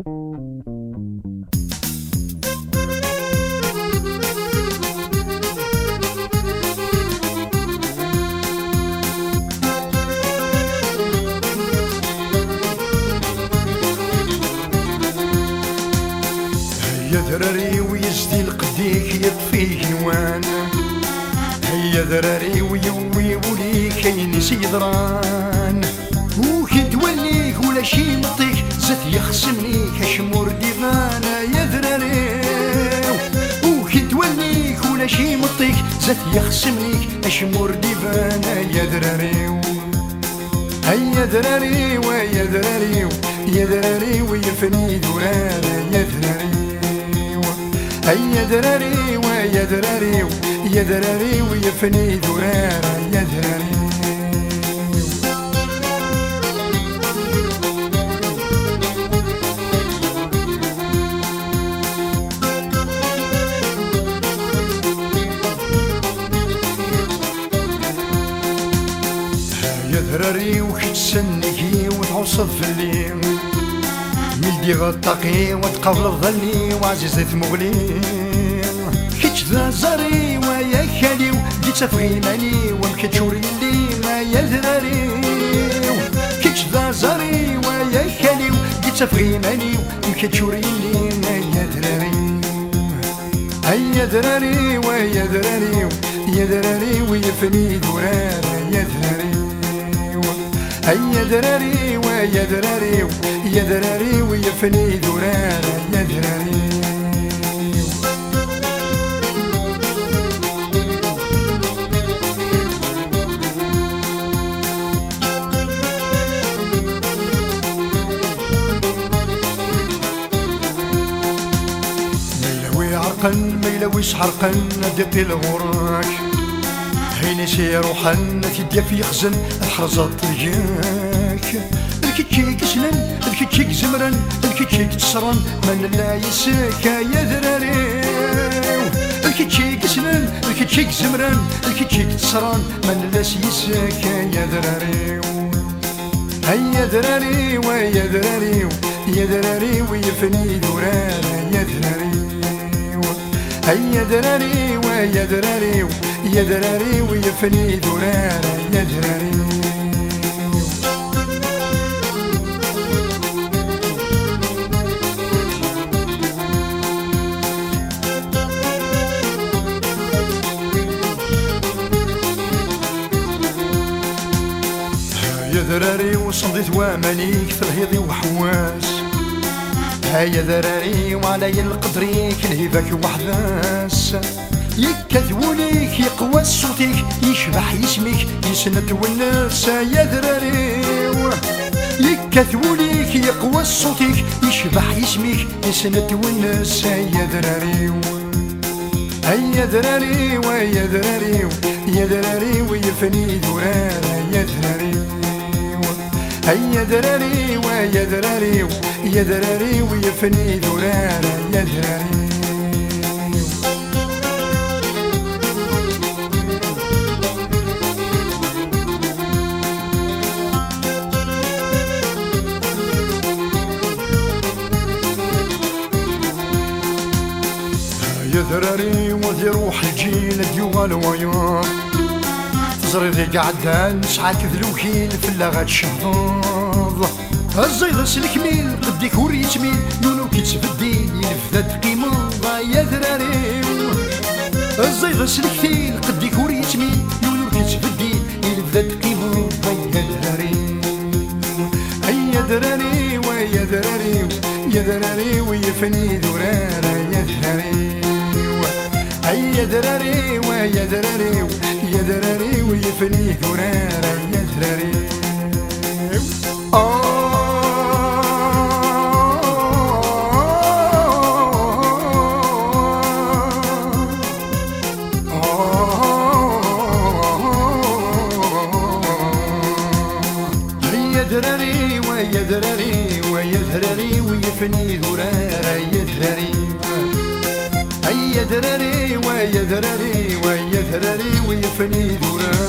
هيا دراري ويزدي القديك يطفيه نوان، هيا دراري ويوي ولي كاين سيدران، وكي توليك ولا شي مطيك زات يخصمنيك اشمور ديفان. يا دراري وكي توليك ولا شي مطيك زات يخصمنيك اشمور ديفان. يا دراري هيا دراري ويا دراري يا دراري ويفني دوران. يا دراري هيا دراري ويا دراري يا دراري ويفني دوران. يا دراري يا دراري وكتسنكي وتعصب في الليل، ملدي غطاقي وتقابل الظلي وعزيزة مغلي، كيتش ذا زاري ويا خالي جيت تفغي مالي ومكتشوري لي. يا دراري كيتش ذا زاري ويا خالي جيت تفغي مالي ومكتشوري لي. يا دراري هيا دراري ويا دراري يا دراري ويفني دوران. يا دراري هيا دراري ويا دراري يا دراري ويفني دوران. يا دراري ميلوي عرقن ميلوي سحرقن ديقي الغراك، هيني سيروحن تديا في خزن الحرزة طرياك، الكيكيك سنن الكيكيك زمرن الكيكيك تسرن من لا يساك. يا دراري الكيكيك سنن الكيكيك زمرن الكيكيك تسرن من لا يساك. يا دراري هيا دراري ويا دراري يا دراري ويفني دوران. يا دراري هيا دراري ويا دراري يا دراري ويفني دوران. يا دراري يا دراري وصديت وامانيك في الهيض وحواس، هيا دراري وعلي القدريك الهباك وحداس، يكذوليك يقوى صوتك يشبح يسميك يسند والناس. يا دراري يكذوليك يقوى صوتك يشبح يسميك يسند والناس. يا دراري هيا دراري ويا دراري يا دراري ويفني دوران. يا دراري هيا دراري ويا دراري يا دراري ويفني دوران. يا دراري يا دراري وذي روح الجيل ديوال وياك، تزري ذي قعدها نسعى كذلوكين في اللغات شهضاض، الزيض سلكميل قديك وريتميل نونو كيتبديل ينفذات قيمة. يا دراري الزيض سلكتيل قديك وريتميل نونو كيتبديل ينفذات قيمة. يا دراري هيا دراري ويا دراري يا دراري ويفني دوران. يا دراري هيا دراري ويا دراري يا دراري ويفني دوران. يا دراري هيا دراري ويا دراري ويا دراري ويفني دوران. يا دراري هيا دراري ويا دراري ويا دراري ويفني دوران.